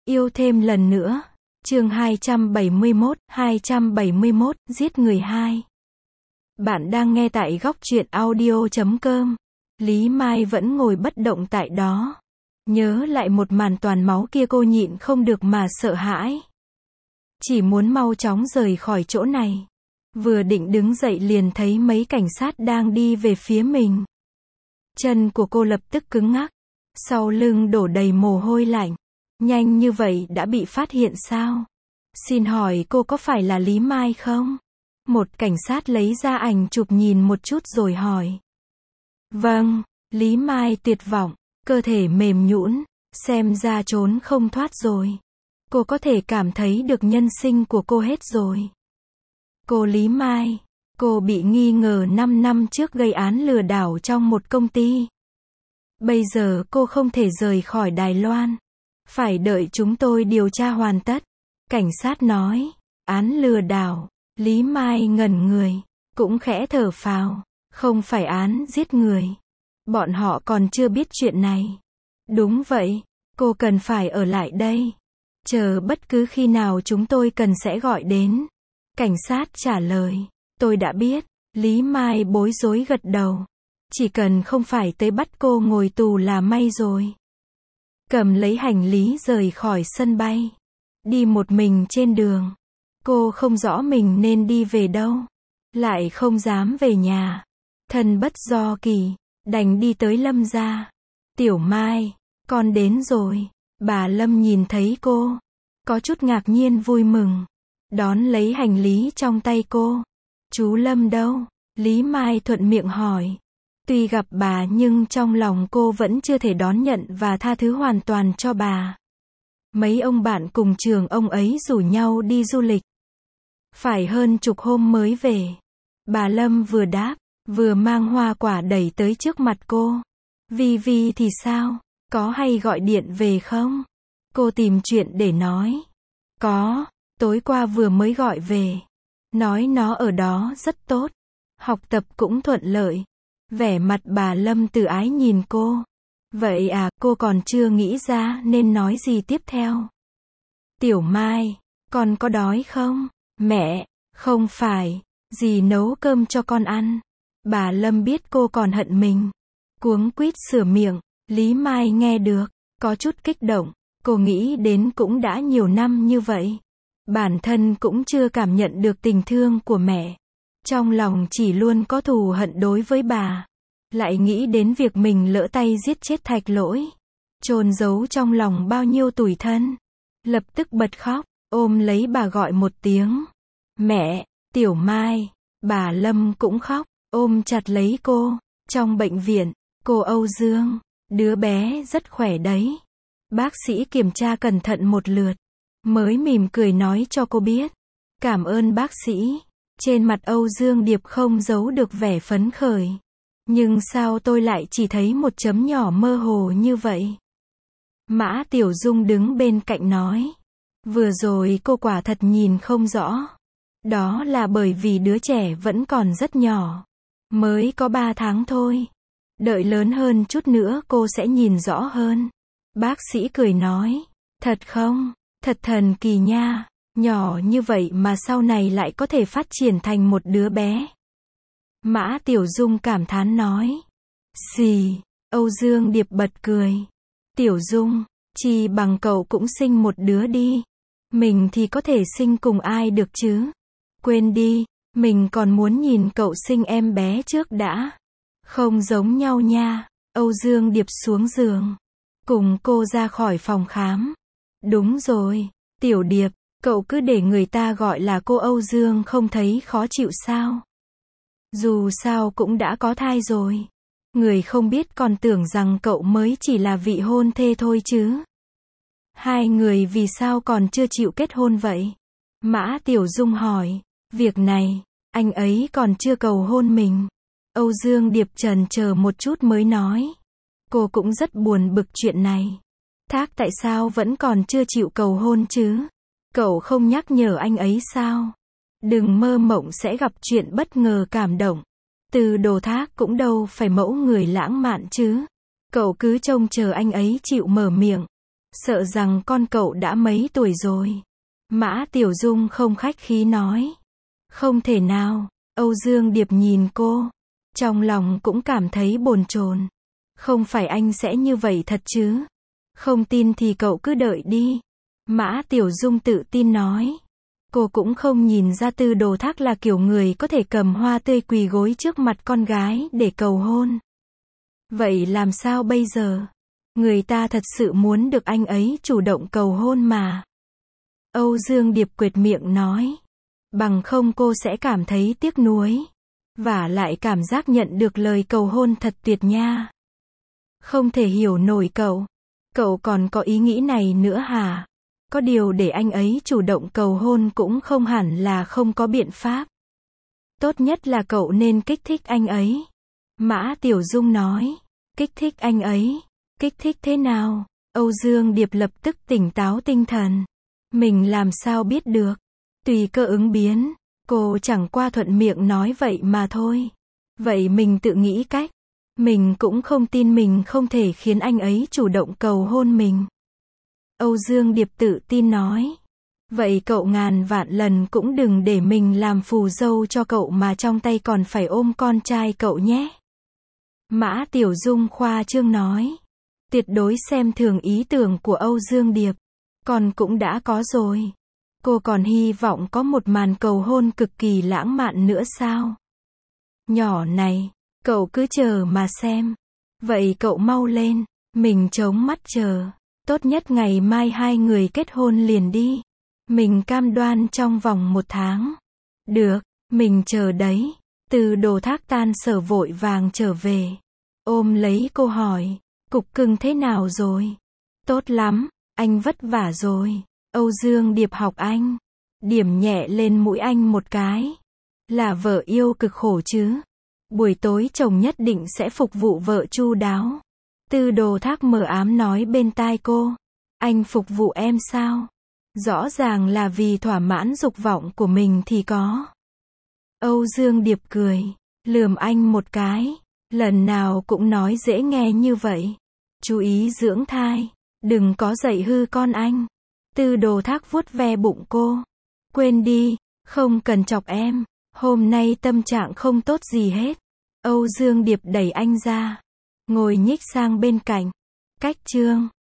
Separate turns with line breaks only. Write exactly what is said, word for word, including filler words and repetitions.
Yêu thêm lần nữa. Chương hai trăm bảy mươi mốt, hai trăm bảy mươi mốt, giết người hai. Bạn đang nghe tại góc truyện audio chấm com. Lý Mai vẫn ngồi bất động tại đó. Nhớ lại một màn toàn máu kia cô nhịn không được mà sợ hãi. Chỉ muốn mau chóng rời khỏi chỗ này. Vừa định đứng dậy liền thấy mấy cảnh sát đang đi về phía mình. Chân của cô lập tức cứng ngắc. Sau lưng đổ đầy mồ hôi lạnh. Nhanh như vậy đã bị phát hiện sao? Xin hỏi cô có phải là Lý Mai không? Một cảnh sát lấy ra ảnh chụp nhìn một chút rồi hỏi. Vâng, Lý Mai tuyệt vọng, cơ thể mềm nhũn, xem ra trốn không thoát rồi. Cô có thể cảm thấy được nhân sinh của cô hết rồi. Cô Lý Mai, cô bị nghi ngờ năm năm trước gây án lừa đảo trong một công ty. Bây giờ cô không thể rời khỏi Đài Loan. Phải đợi chúng tôi điều tra hoàn tất. Cảnh sát nói, án lừa đảo. Lý Mai ngẩn người, cũng khẽ thở phào. Không phải án giết người. Bọn họ còn chưa biết chuyện này. Đúng vậy, cô cần phải ở lại đây. Chờ bất cứ khi nào chúng tôi cần sẽ gọi đến. Cảnh sát trả lời, tôi đã biết. Lý Mai bối rối gật đầu. Chỉ cần không phải tới bắt cô ngồi tù là may rồi. Cầm lấy hành lý rời khỏi sân bay. Đi một mình trên đường. Cô không rõ mình nên đi về đâu. Lại không dám về nhà. Thân bất do kỳ. Đành đi tới Lâm gia. Tiểu Mai, con đến rồi. Bà Lâm nhìn thấy cô. Có chút ngạc nhiên vui mừng. Đón lấy hành lý trong tay cô. Chú Lâm đâu? Lý Mai thuận miệng hỏi. Tuy gặp bà nhưng trong lòng cô vẫn chưa thể đón nhận và tha thứ hoàn toàn cho bà. Mấy ông bạn cùng trường ông ấy rủ nhau đi du lịch. Phải hơn chục hôm mới về. Bà Lâm vừa đáp, vừa mang hoa quả đẩy tới trước mặt cô. Vi Vi thì sao? Có hay gọi điện về không? Cô tìm chuyện để nói. Có, tối qua vừa mới gọi về. Nói nó ở đó rất tốt. Học tập cũng thuận lợi. Vẻ mặt bà Lâm từ ái nhìn cô. Vậy à, cô còn chưa nghĩ ra nên nói gì tiếp theo. Tiểu Mai, con có đói không? Mẹ, không phải, dì nấu cơm cho con ăn. Bà Lâm biết cô còn hận mình. Cuống quýt sửa miệng. Lý Mai nghe được, có chút kích động. Cô nghĩ đến cũng đã nhiều năm như vậy. Bản thân cũng chưa cảm nhận được tình thương của mẹ. Trong lòng chỉ luôn có thù hận đối với bà. Lại nghĩ đến việc mình lỡ tay giết chết Thạch Lỗi. Chôn giấu trong lòng bao nhiêu tủi thân. Lập tức bật khóc, ôm lấy bà gọi một tiếng. Mẹ, Tiểu Mai. Bà Lâm cũng khóc, ôm chặt lấy cô. Trong bệnh viện, cô Âu Dương, đứa bé rất khỏe đấy. Bác sĩ kiểm tra cẩn thận một lượt. Mới mỉm cười nói cho cô biết. Cảm ơn bác sĩ. Trên mặt Âu Dương Điệp không giấu được vẻ phấn khởi. Nhưng sao tôi lại chỉ thấy một chấm nhỏ mơ hồ như vậy? Mã Tiểu Dung đứng bên cạnh nói. Vừa rồi cô quả thật nhìn không rõ. Đó là bởi vì đứa trẻ vẫn còn rất nhỏ. Mới có ba tháng thôi. Đợi lớn hơn chút nữa cô sẽ nhìn rõ hơn. Bác sĩ cười nói. Thật không? Thật thần kỳ nha. Nhỏ như vậy mà sau này lại có thể phát triển thành một đứa bé. Mã Tiểu Dung cảm thán nói. Xì, Âu Dương Điệp bật cười. Tiểu Dung, chi bằng cậu cũng sinh một đứa đi. Mình thì có thể sinh cùng ai được chứ? Quên đi, mình còn muốn nhìn cậu sinh em bé trước đã. Không giống nhau nha. Âu Dương Điệp xuống giường. Cùng cô ra khỏi phòng khám. Đúng rồi, Tiểu Điệp, cậu cứ để người ta gọi là cô Âu Dương không thấy khó chịu sao? Dù sao cũng đã có thai rồi. Người không biết còn tưởng rằng cậu mới chỉ là vị hôn thê thôi chứ. Hai người vì sao còn chưa chịu kết hôn vậy? Mã Tiểu Dung hỏi. Việc này, anh ấy còn chưa cầu hôn mình. Âu Dương Điệp chần chờ một chút mới nói. Cô cũng rất buồn bực chuyện này. Thác tại sao vẫn còn chưa chịu cầu hôn chứ? Cậu không nhắc nhở anh ấy sao? Đừng mơ mộng sẽ gặp chuyện bất ngờ cảm động. Từ Đồ Thác cũng đâu phải mẫu người lãng mạn chứ. Cậu cứ trông chờ anh ấy chịu mở miệng. Sợ rằng con cậu đã mấy tuổi rồi. Mã Tiểu Dung không khách khí nói. Không thể nào. Âu Dương Điệp nhìn cô. Trong lòng cũng cảm thấy bồn chồn. Không phải anh sẽ như vậy thật chứ? Không tin thì cậu cứ đợi đi. Mã Tiểu Dung tự tin nói. Cô cũng không nhìn ra Tư Đồ Thác là kiểu người có thể cầm hoa tươi quỳ gối trước mặt con gái để cầu hôn. Vậy làm sao bây giờ? Người ta thật sự muốn được anh ấy chủ động cầu hôn mà. Âu Dương Điệp quệt miệng nói. Bằng không cô sẽ cảm thấy tiếc nuối. Và lại cảm giác nhận được lời cầu hôn thật tuyệt nha. Không thể hiểu nổi cậu. Cậu còn có ý nghĩ này nữa hả? Có điều để anh ấy chủ động cầu hôn cũng không hẳn là không có biện pháp. Tốt nhất là cậu nên kích thích anh ấy. Mã Tiểu Dung nói. Kích thích anh ấy. Kích thích thế nào? Âu Dương Điệp lập tức tỉnh táo tinh thần. Mình làm sao biết được? Tùy cơ ứng biến. Cô chẳng qua thuận miệng nói vậy mà thôi. Vậy mình tự nghĩ cách. Mình cũng không tin mình không thể khiến anh ấy chủ động cầu hôn mình. Âu Dương Điệp tự tin nói. Vậy cậu ngàn vạn lần cũng đừng để mình làm phù dâu cho cậu mà trong tay còn phải ôm con trai cậu nhé. Mã Tiểu Dung khoa trương nói. Tuyệt đối xem thường ý tưởng của Âu Dương Điệp. Còn cũng đã có rồi. Cô còn hy vọng có một màn cầu hôn cực kỳ lãng mạn nữa sao? Nhỏ này, cậu cứ chờ mà xem. Vậy cậu mau lên, mình chống mắt chờ. Tốt nhất ngày mai hai người kết hôn liền đi. Mình cam đoan trong vòng một tháng. Được, mình chờ đấy. Từ Đồ Thác tan sở vội vàng trở về. Ôm lấy cô hỏi, cục cưng thế nào rồi? Tốt lắm, anh vất vả rồi. Âu Dương Điệp học anh. Điểm nhẹ lên mũi anh một cái. Là vợ yêu cực khổ chứ. Buổi tối chồng nhất định sẽ phục vụ vợ chu đáo. Tư Đồ Thác mờ ám nói bên tai cô. Anh phục vụ em sao? Rõ ràng là vì thỏa mãn dục vọng của mình thì có. Âu Dương Điệp cười. Lườm anh một cái. Lần nào cũng nói dễ nghe như vậy. Chú ý dưỡng thai. Đừng có dạy hư con anh. Tư Đồ Thác vuốt ve bụng cô. Quên đi. Không cần chọc em. Hôm nay tâm trạng không tốt gì hết. Âu Dương Điệp đẩy anh ra. Ngồi nhích sang bên cạnh. Cách chương.